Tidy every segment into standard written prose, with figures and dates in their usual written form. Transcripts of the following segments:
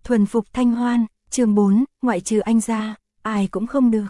Thuần phục Thanh Hoan, chương 4, ngoại trừ anh ra, ai cũng không được.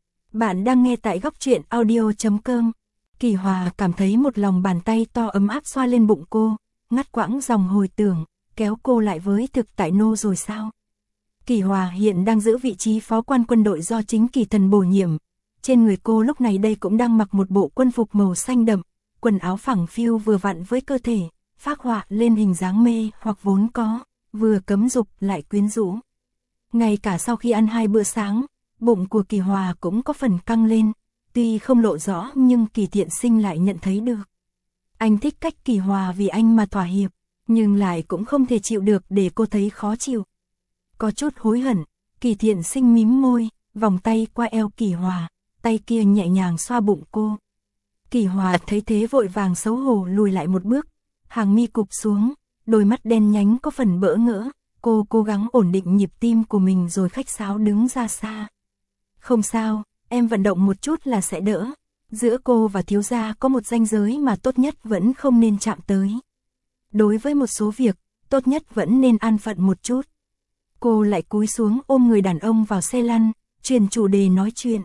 Bạn đang nghe tại góc truyện audio.com. Kỳ Hòa cảm thấy một lòng bàn tay to ấm áp xoa lên bụng cô, ngắt quãng dòng hồi tưởng, kéo cô lại với thực tại nô rồi sao? Kỳ Hòa hiện đang giữ vị trí phó quan quân đội do chính Kỳ Thần bổ nhiệm. Trên người cô lúc này đây cũng đang mặc một bộ quân phục màu xanh đậm, quần áo phẳng phiu vừa vặn với cơ thể, phác họa lên hình dáng mê hoặc vốn có, vừa cấm dục lại quyến rũ. Ngay cả sau khi ăn 2 bữa sáng, bụng của Kỳ Hòa cũng có phần căng lên, tuy không lộ rõ nhưng Kỳ Thiện Sinh lại nhận thấy được. Anh thích cách Kỳ Hòa vì anh mà thỏa hiệp, nhưng lại cũng không thể chịu được để cô thấy khó chịu. Có chút hối hận, Kỳ Thiện Sinh mím môi, vòng tay qua eo Kỳ Hòa, tay kia nhẹ nhàng xoa bụng cô. Kỳ Hòa thấy thế vội vàng xấu hổ lùi lại một bước, hàng mi cụp xuống, đôi mắt đen nhánh có phần bỡ ngỡ, cô cố gắng ổn định nhịp tim của mình rồi khách sáo đứng ra xa. Không sao, em vận động một chút là sẽ đỡ, giữa cô và thiếu gia có một ranh giới mà tốt nhất vẫn không nên chạm tới. Đối với một số việc, tốt nhất vẫn nên an phận một chút. Cô lại cúi xuống ôm người đàn ông vào xe lăn, chuyển chủ đề nói chuyện.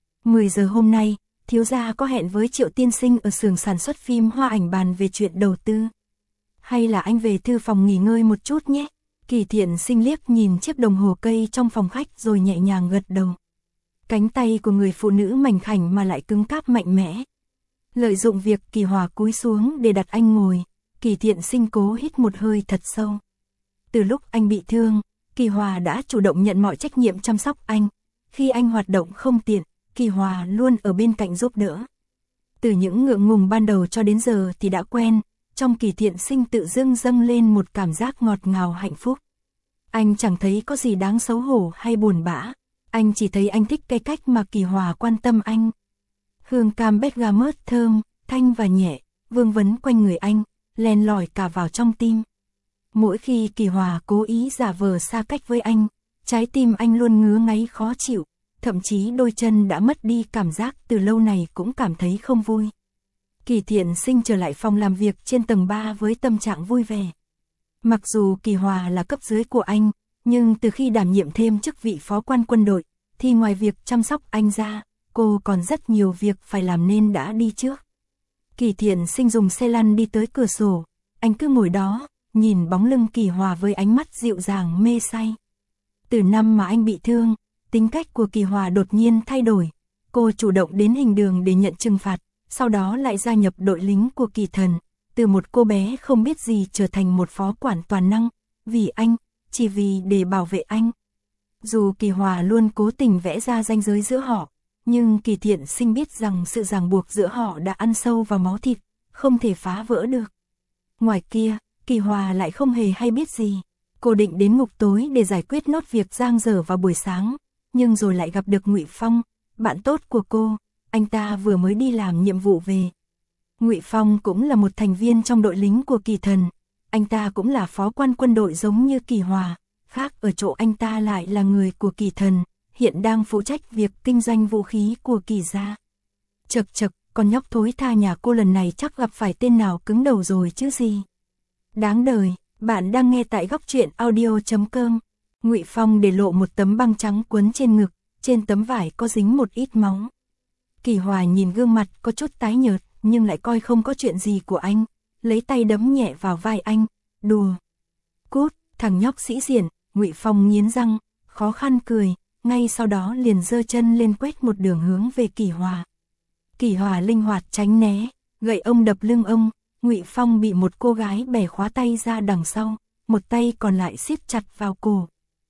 10 giờ hôm nay, thiếu gia có hẹn với Triệu tiên sinh ở xưởng sản xuất phim Hoa Ảnh bàn về chuyện đầu tư. Hay là anh về thư phòng nghỉ ngơi một chút nhé. Kỳ Thiện Sinh liếc nhìn chiếc đồng hồ cây trong phòng khách rồi nhẹ nhàng gật đầu. Cánh tay của người phụ nữ mảnh khảnh mà lại cứng cáp mạnh mẽ. Lợi dụng việc Kỳ Hòa cúi xuống để đặt anh ngồi, Kỳ Thiện Sinh cố hít một hơi thật sâu. Từ lúc anh bị thương, Kỳ Hòa đã chủ động nhận mọi trách nhiệm chăm sóc anh. Khi anh hoạt động không tiện, Kỳ Hòa luôn ở bên cạnh giúp đỡ. Từ những ngượng ngùng ban đầu cho đến giờ thì đã quen, trong Kỳ Thiện Sinh tự dưng dâng lên một cảm giác ngọt ngào hạnh phúc. Anh chẳng thấy có gì đáng xấu hổ hay buồn bã, anh chỉ thấy anh thích cái cách mà Kỳ Hòa quan tâm anh. Hương cam bergamot thơm, thanh và nhẹ, vương vấn quanh người anh, len lỏi cả vào trong tim. Mỗi khi Kỳ Hòa cố ý giả vờ xa cách với anh, trái tim anh luôn ngứa ngáy khó chịu, thậm chí đôi chân đã mất đi cảm giác từ lâu này cũng cảm thấy không vui. Kỳ Thiện Sinh trở lại phòng làm việc trên tầng 3 với tâm trạng vui vẻ. Mặc dù Kỳ Hòa là cấp dưới của anh, nhưng từ khi đảm nhiệm thêm chức vị phó quan quân đội, thì ngoài việc chăm sóc anh ra, cô còn rất nhiều việc phải làm nên đã đi trước. Kỳ Thiện Sinh dùng xe lăn đi tới cửa sổ, anh cứ ngồi đó, nhìn bóng lưng Kỳ Hòa với ánh mắt dịu dàng mê say. Từ năm mà anh bị thương, tính cách của Kỳ Hòa đột nhiên thay đổi, cô chủ động đến hình đường để nhận trừng phạt, sau đó lại gia nhập đội lính của Kỳ Thần, từ một cô bé không biết gì trở thành một phó quản toàn năng, vì anh, chỉ vì để bảo vệ anh. Dù Kỳ Hòa luôn cố tình vẽ ra ranh giới giữa họ, nhưng Kỳ Thiện Sinh biết rằng sự ràng buộc giữa họ đã ăn sâu vào máu thịt, không thể phá vỡ được. Ngoài kia, Kỳ Hòa lại không hề hay biết gì. Cô định đến ngục tối để giải quyết nốt việc dang dở vào buổi sáng, nhưng rồi lại gặp được Ngụy Phong, bạn tốt của cô, anh ta vừa mới đi làm nhiệm vụ về. Ngụy Phong cũng là một thành viên trong đội lính của Kỳ Thần, anh ta cũng là phó quan quân đội giống như Kỳ Hòa, khác ở chỗ anh ta lại là người của Kỳ Thần, hiện đang phụ trách việc kinh doanh vũ khí của Kỳ gia. Chậc chậc, con nhóc thối tha nhà cô lần này chắc gặp phải tên nào cứng đầu rồi chứ gì. Đáng đời, bạn đang nghe tại góc truyện audio.com. Ngụy Phong để lộ một tấm băng trắng quấn trên ngực, trên tấm vải có dính một ít máu. Kỳ Hòa nhìn gương mặt có chút tái nhợt, nhưng lại coi không có chuyện gì của anh, lấy tay đấm nhẹ vào vai anh, đùa. Cút, thằng nhóc sĩ diện, Ngụy Phong nghiến răng, khó khăn cười, ngay sau đó liền giơ chân lên quét một đường hướng về Kỳ Hòa. Kỳ Hòa linh hoạt tránh né, gậy ông đập lưng ông, Ngụy Phong bị một cô gái bẻ khóa tay ra đằng sau, một tay còn lại siết chặt vào cổ.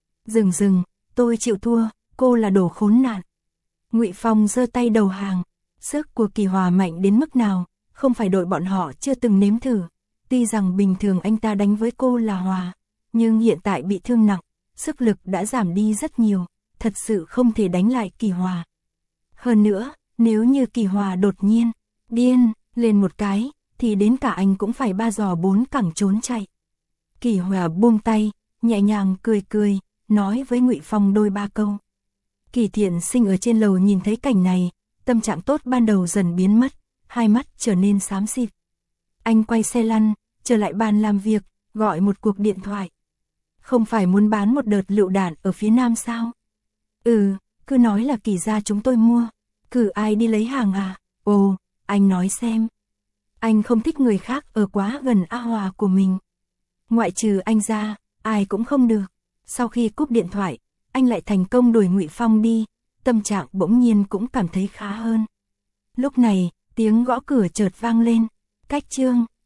Dừng, tôi chịu thua, cô là đồ khốn nạn. Ngụy Phong giơ tay đầu hàng, sức của Kỳ Hòa mạnh đến mức nào, không phải đội bọn họ chưa từng nếm thử. Tuy rằng bình thường anh ta đánh với cô là hòa, nhưng hiện tại bị thương nặng, sức lực đã giảm đi rất nhiều, thật sự không thể đánh lại Kỳ Hòa. Hơn nữa, nếu như Kỳ Hòa đột nhiên điên lên một cái, thì đến cả anh cũng phải 3 giò 4 cẳng trốn chạy. Kỳ Hòa buông tay, nhẹ nhàng cười, nói với Ngụy Phong đôi ba câu. Kỳ Thiện Sinh ở trên lầu nhìn thấy cảnh này, tâm trạng tốt ban đầu dần biến mất, hai mắt trở nên xám xịt. Anh quay xe lăn, trở lại bàn làm việc, gọi một cuộc điện thoại. Không phải muốn bán một đợt lựu đạn ở phía Nam sao? Ừ, cứ nói là Kỳ gia chúng tôi mua. Cử ai đi lấy hàng à? Ồ, anh nói xem. Anh không thích người khác ở quá gần A Hòa của mình. Ngoại trừ anh ra, ai cũng không được. Sau khi cúp điện thoại, anh lại thành công đuổi Ngụy Phong đi, tâm trạng bỗng nhiên cũng cảm thấy khá hơn. Lúc này, tiếng gõ cửa chợt vang lên. Cách Trương